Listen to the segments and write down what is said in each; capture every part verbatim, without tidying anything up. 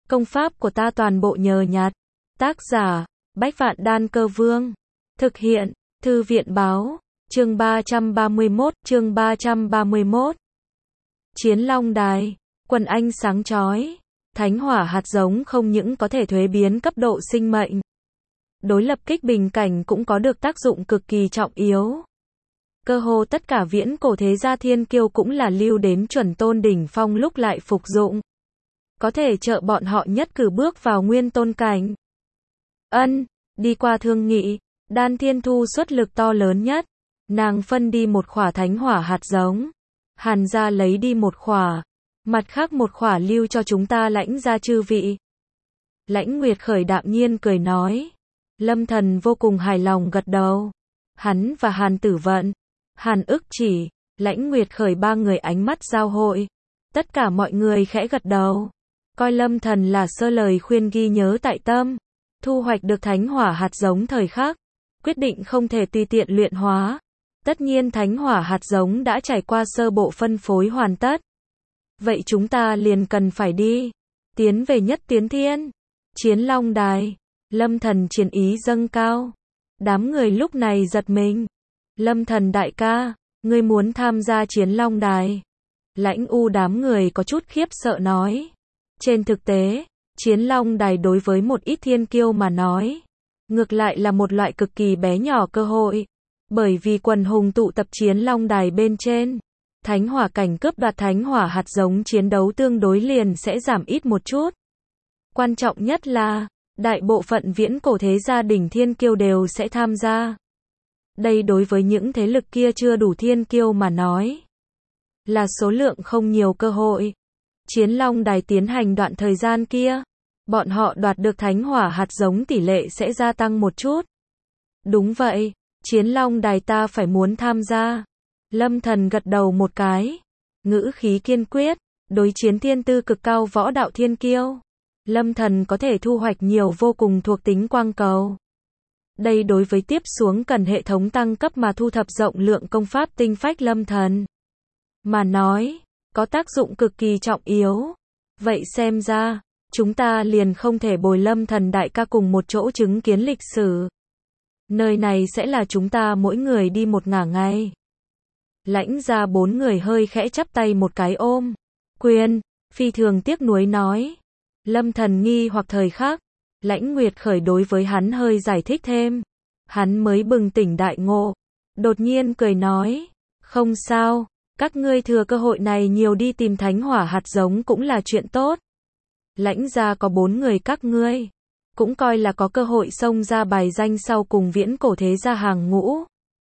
Công pháp của ta toàn bộ nhờ nhặt. Tác giả, Bách Vạn Đan Cơ Vương. Thực hiện, Thư viện Báo. Chương ba trăm ba mươi mốt, chương ba trăm ba mươi mốt. Chiến Long Đài, quần anh sáng chói. Thánh hỏa hạt giống không những có thể thuế biến cấp độ sinh mệnh, đối lập kích bình cảnh cũng có được tác dụng cực kỳ trọng yếu. Cơ hồ tất cả viễn cổ thế gia thiên kiêu cũng là lưu đến chuẩn tôn đỉnh phong lúc lại phục dụng, có thể trợ bọn họ nhất cử bước vào nguyên tôn cảnh. Ân, đi qua thương nghị, Đan Thiên Thu xuất lực to lớn nhất, nàng phân đi một khỏa thánh hỏa hạt giống, Hàn gia lấy đi một khỏa, mặt khác một khỏa lưu cho chúng ta Lãnh gia chư vị. Lãnh Nguyệt Khởi đạm nhiên cười nói. Lâm Thần vô cùng hài lòng gật đầu. Hắn và Hàn Tử Vận, Hàn Ức Chỉ, Lãnh Nguyệt Khởi ba người ánh mắt giao hội. Tất cả mọi người khẽ gật đầu, coi Lâm Thần là sơ lời khuyên ghi nhớ tại tâm. Thu hoạch được thánh hỏa hạt giống thời khắc, quyết định không thể tùy tiện luyện hóa. Tất nhiên thánh hỏa hạt giống đã trải qua sơ bộ phân phối hoàn tất. Vậy chúng ta liền cần phải đi, tiến về Nhất Tiến Thiên, Chiến Long Đài. Lâm Thần chiến ý dâng cao. Đám người lúc này giật mình. Lâm Thần đại ca, ngươi muốn tham gia Chiến Long Đài? Lãnh U đám người có chút khiếp sợ nói. Trên thực tế, Chiến Long Đài đối với một ít thiên kiêu mà nói, ngược lại là một loại cực kỳ bé nhỏ cơ hội. Bởi vì quần hùng tụ tập Chiến Long Đài bên trên, thánh hỏa cảnh cướp đoạt thánh hỏa hạt giống chiến đấu tương đối liền sẽ giảm ít một chút. Quan trọng nhất là, đại bộ phận viễn cổ thế gia đỉnh thiên kiêu đều sẽ tham gia. Đây đối với những thế lực kia chưa đủ thiên kiêu mà nói, là số lượng không nhiều cơ hội. Chiến Long Đài tiến hành đoạn thời gian kia, bọn họ đoạt được thánh hỏa hạt giống tỷ lệ sẽ gia tăng một chút. Đúng vậy, Chiến Long Đài ta phải muốn tham gia. Lâm Thần gật đầu một cái, ngữ khí kiên quyết, đối chiến thiên tư cực cao võ đạo thiên kiêu, Lâm Thần có thể thu hoạch nhiều vô cùng thuộc tính quang cầu. Đây đối với tiếp xuống cần hệ thống tăng cấp mà thu thập rộng lượng công pháp tinh phách Lâm Thần mà nói, có tác dụng cực kỳ trọng yếu. Vậy xem ra, chúng ta liền không thể bồi Lâm Thần đại ca cùng một chỗ chứng kiến lịch sử. Nơi này sẽ là chúng ta mỗi người đi một ngả ngay. Lãnh gia bốn người hơi khẽ chắp tay một cái ôm quyền, phi thường tiếc nuối nói. Lâm Thần nghi hoặc thời khắc, Lãnh Nguyệt Khởi đối với hắn hơi giải thích thêm. Hắn mới bừng tỉnh đại ngộ, đột nhiên cười nói, không sao, các ngươi thừa cơ hội này nhiều đi tìm thánh hỏa hạt giống cũng là chuyện tốt. Lãnh gia có bốn người các ngươi, cũng coi là có cơ hội xông ra bài danh sau cùng viễn cổ thế gia hàng ngũ.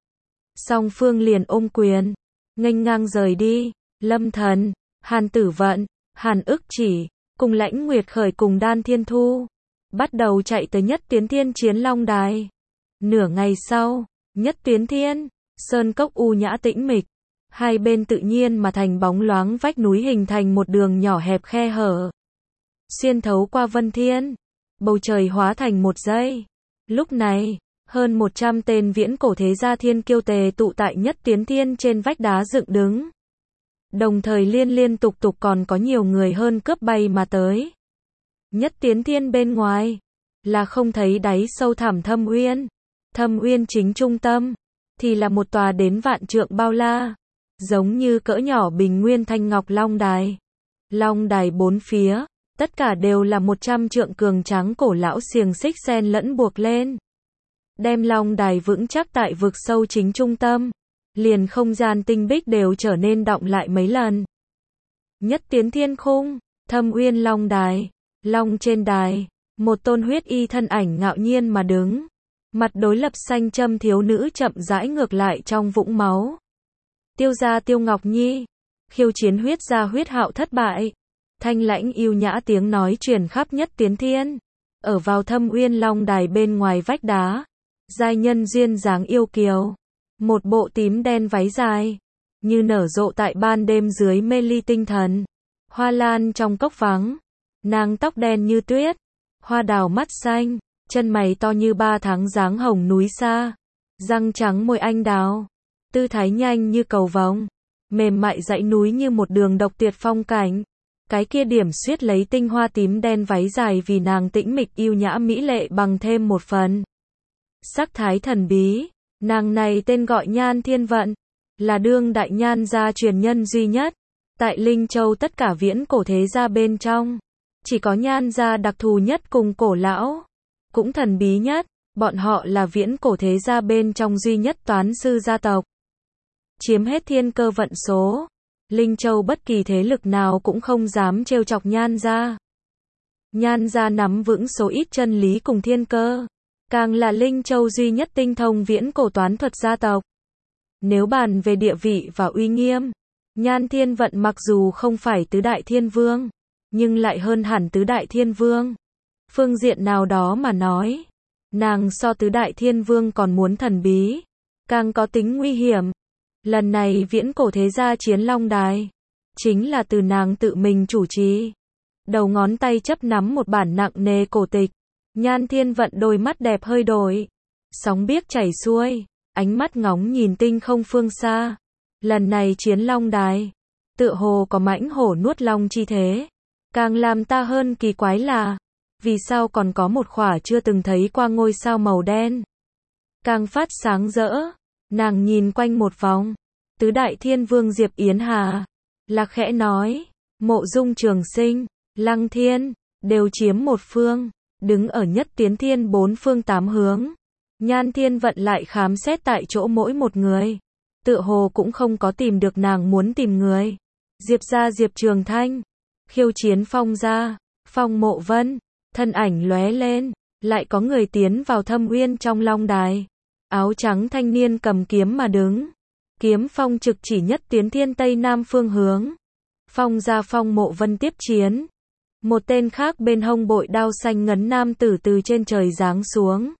Song phương liền ôm quyền, nghênh ngang rời đi. Lâm Thần, Hàn Tử Vận, Hàn Ức Chỉ, cùng Lãnh Nguyệt Khởi cùng Đan Thiên Thu, bắt đầu chạy tới Nhất Tiến Thiên Chiến Long Đài. Nửa ngày sau, Nhất Tiến Thiên, sơn cốc u nhã tĩnh mịch, hai bên tự nhiên mà thành bóng loáng vách núi hình thành một đường nhỏ hẹp khe hở, xuyên thấu qua vân thiên, bầu trời hóa thành một dây. Lúc này, hơn một trăm tên viễn cổ thế gia thiên kiêu tề tụ tại Nhất Tiến Thiên trên vách đá dựng đứng. Đồng thời liên liên tục tục còn có nhiều người hơn cướp bay mà tới. Nhất Tiến Thiên bên ngoài, là không thấy đáy sâu thẳm thâm uyên. Thâm uyên chính trung tâm, thì là một tòa đến vạn trượng bao la, giống như cỡ nhỏ bình nguyên thanh ngọc long đài. Long đài bốn phía, tất cả đều là một trăm trượng cường tráng cổ lão xiềng xích xen lẫn buộc lên. Đem long đài vững chắc tại vực sâu chính trung tâm, liền không gian tinh bích đều trở nên đọng lại mấy lần. Nhất Tiến Thiên khung, thâm uyên long đài, long trên đài, một tôn huyết y thân ảnh ngạo nhiên mà đứng. Mặt đối lập xanh châm thiếu nữ chậm rãi ngược lại trong vũng máu. Tiêu gia Tiêu Ngọc Nhi, khiêu chiến huyết gia Huyết Hạo thất bại. Thanh lãnh yêu nhã tiếng nói truyền khắp Nhất Tiến Thiên. Ở vào thâm uyên long đài bên ngoài vách đá, giai nhân duyên dáng yêu kiều, một bộ tím đen váy dài, như nở rộ tại ban đêm dưới mê ly tinh thần. Hoa lan trong cốc vắng, nàng tóc đen như tuyết, hoa đào mắt xanh, chân mày to như ba tháng dáng hồng núi xa, răng trắng môi anh đào, tư thái nhanh như cầu vồng, mềm mại dãy núi như một đường độc tuyệt phong cảnh. Cái kia điểm xuyết lấy tinh hoa tím đen váy dài vì nàng tĩnh mịch yêu nhã mỹ lệ bằng thêm một phần sắc thái thần bí. Nàng này tên gọi Nhan Thiên Vận, là đương đại Nhan gia truyền nhân duy nhất. Tại Linh Châu tất cả viễn cổ thế gia bên trong, chỉ có Nhan gia đặc thù nhất cùng cổ lão, cũng thần bí nhất. Bọn họ là viễn cổ thế gia bên trong duy nhất toán sư gia tộc, chiếm hết thiên cơ vận số. Linh Châu bất kỳ thế lực nào cũng không dám trêu chọc Nhan gia. Nhan gia nắm vững số ít chân lý cùng thiên cơ, càng là Linh Châu duy nhất tinh thông viễn cổ toán thuật gia tộc. Nếu bàn về địa vị và uy nghiêm, Nhan Thiên Vận mặc dù không phải tứ đại thiên vương, nhưng lại hơn hẳn tứ đại thiên vương. Phương diện nào đó mà nói, nàng so tứ đại thiên vương còn muốn thần bí, càng có tính nguy hiểm. Lần này viễn cổ thế gia chiến Long Đài, chính là từ nàng tự mình chủ trì. Đầu ngón tay chấp nắm một bản nặng nề cổ tịch, Nhan Thiên Vận đôi mắt đẹp hơi đổi, sóng biếc chảy xuôi, ánh mắt ngóng nhìn tinh không phương xa. Lần này chiến Long Đài, tựa hồ có mãnh hổ nuốt long chi thế. Càng làm ta hơn kỳ quái là, vì sao còn có một khỏa chưa từng thấy qua ngôi sao màu đen, càng phát sáng rỡ. Nàng nhìn quanh một vòng, tứ đại thiên vương Diệp Yến Hà, là khẽ nói, Mộ Dung Trường Sinh, Lăng Thiên, đều chiếm một phương, đứng ở nhất tiến thiên bốn phương tám hướng. Nhan Thiên Vận lại khám xét tại chỗ mỗi một người, tựa hồ cũng không có tìm được nàng muốn tìm người. Diệp gia Diệp Trường Thanh, khiêu chiến Phong gia, Phong Mộ Vân, thân ảnh lóe lên, lại có người tiến vào thâm uyên trong Long Đài. Áo trắng thanh niên cầm kiếm mà đứng, kiếm phong trực chỉ nhất tiến thiên tây nam phương hướng. Phong gia Phong Mộ Vân tiếp chiến. Một tên khác bên hông bội đao xanh ngấn nam tử từ trên trời giáng xuống,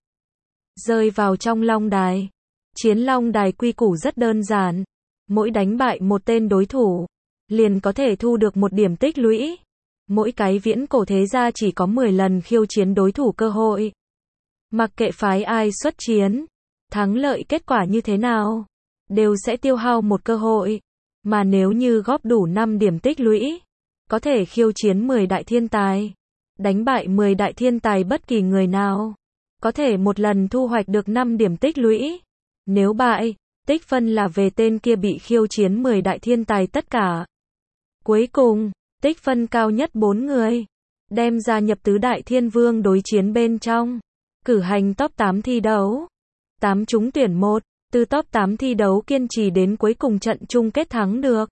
rơi vào trong Long Đài. Chiến Long Đài quy củ rất đơn giản, mỗi đánh bại một tên đối thủ, liền có thể thu được một điểm tích lũy. Mỗi cái viễn cổ thế gia chỉ có mười lần khiêu chiến đối thủ cơ hội. Mặc kệ phái ai xuất chiến, thắng lợi kết quả như thế nào, đều sẽ tiêu hao một cơ hội. Mà nếu như góp đủ năm điểm tích lũy, có thể khiêu chiến mười đại thiên tài, đánh bại mười đại thiên tài bất kỳ người nào, có thể một lần thu hoạch được năm điểm tích lũy. Nếu bại, tích phân là về tên kia bị khiêu chiến mười đại thiên tài tất cả. Cuối cùng, tích phân cao nhất bốn người, đem gia nhập tứ đại thiên vương đối chiến bên trong, cử hành top tám thi đấu. tám trúng tuyển một, từ top tám thi đấu kiên trì đến cuối cùng trận chung kết thắng được,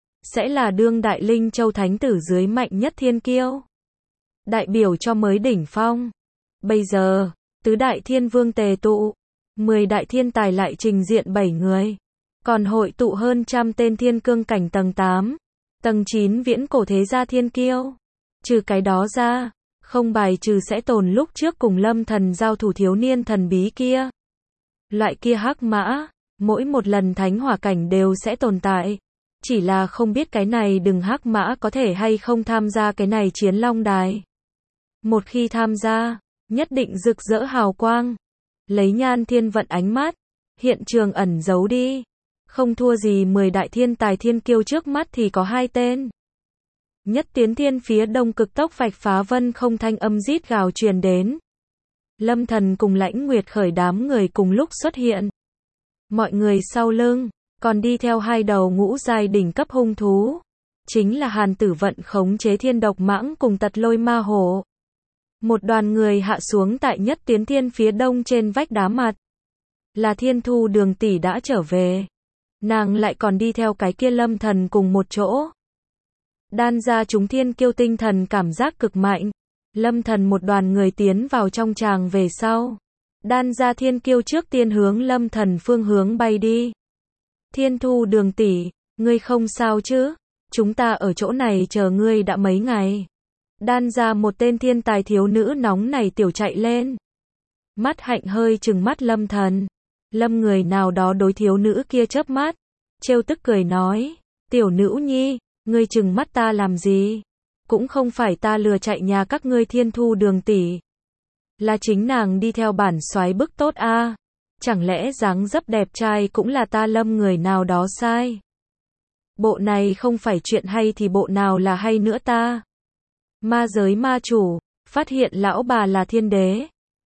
sẽ là đương đại Linh Châu thánh tử dưới mạnh nhất thiên kiêu, đại biểu cho mới đỉnh phong. Bây giờ, tứ đại thiên vương tề tụ, mười đại thiên tài lại trình diện bảy người, còn hội tụ hơn trăm tên thiên cương cảnh tầng tám, tầng chín viễn cổ thế gia thiên kiêu. Trừ cái đó ra, không bài trừ sẽ tồn lúc trước cùng Lâm Thần giao thủ thiếu niên thần bí kia. Loại kia hắc mã, mỗi một lần thánh hỏa cảnh đều sẽ tồn tại. Chỉ là không biết cái này đừng hắc mã có thể hay không tham gia cái này chiến Long Đài. Một khi tham gia, nhất định rực rỡ hào quang. Lấy Nhan Thiên Vận ánh mắt, hiện trường ẩn giấu đi. Không thua gì mười đại thiên tài thiên kiêu trước mắt thì có hai tên. Nhất tiến thiên phía đông cực tốc vạch phá vân không, thanh âm rít gào truyền đến. Lâm Thần cùng Lãnh Nguyệt khởi đám người cùng lúc xuất hiện. Mọi người sau lưng, còn đi theo hai đầu ngũ giai đỉnh cấp hung thú. Chính là Hàn Tử Vận khống chế thiên độc mãng cùng tật lôi ma hổ. Một đoàn người hạ xuống tại nhất tiến thiên phía đông trên vách đá mặt. Là Thiên Thu Đường tỷ đã trở về. Nàng lại còn đi theo cái kia Lâm Thần cùng một chỗ. Đan ra chúng thiên kiêu tinh thần cảm giác cực mạnh. Lâm Thần một đoàn người tiến vào trong tràng về sau. Đan ra thiên kiêu trước tiên hướng Lâm Thần phương hướng bay đi. Thiên Thu Đường tỷ, ngươi không sao chứ? Chúng ta ở chỗ này chờ ngươi đã mấy ngày. Đan ra một tên thiên tài thiếu nữ nóng này tiểu chạy lên. Mắt hạnh hơi trừng mắt Lâm Thần. Lâm người nào đó đối thiếu nữ kia chớp mắt, trêu tức cười nói, tiểu nữ nhi, ngươi trừng mắt ta làm gì? Cũng không phải ta lừa chạy nhà các ngươi Thiên Thu Đường tỷ, là chính nàng đi theo bản soái bức tốt a. À. Chẳng lẽ dáng dấp đẹp trai cũng là ta Lâm người nào đó sai? Bộ này không phải chuyện hay thì bộ nào là hay nữa ta? Ma giới ma chủ, phát hiện lão bà là thiên đế.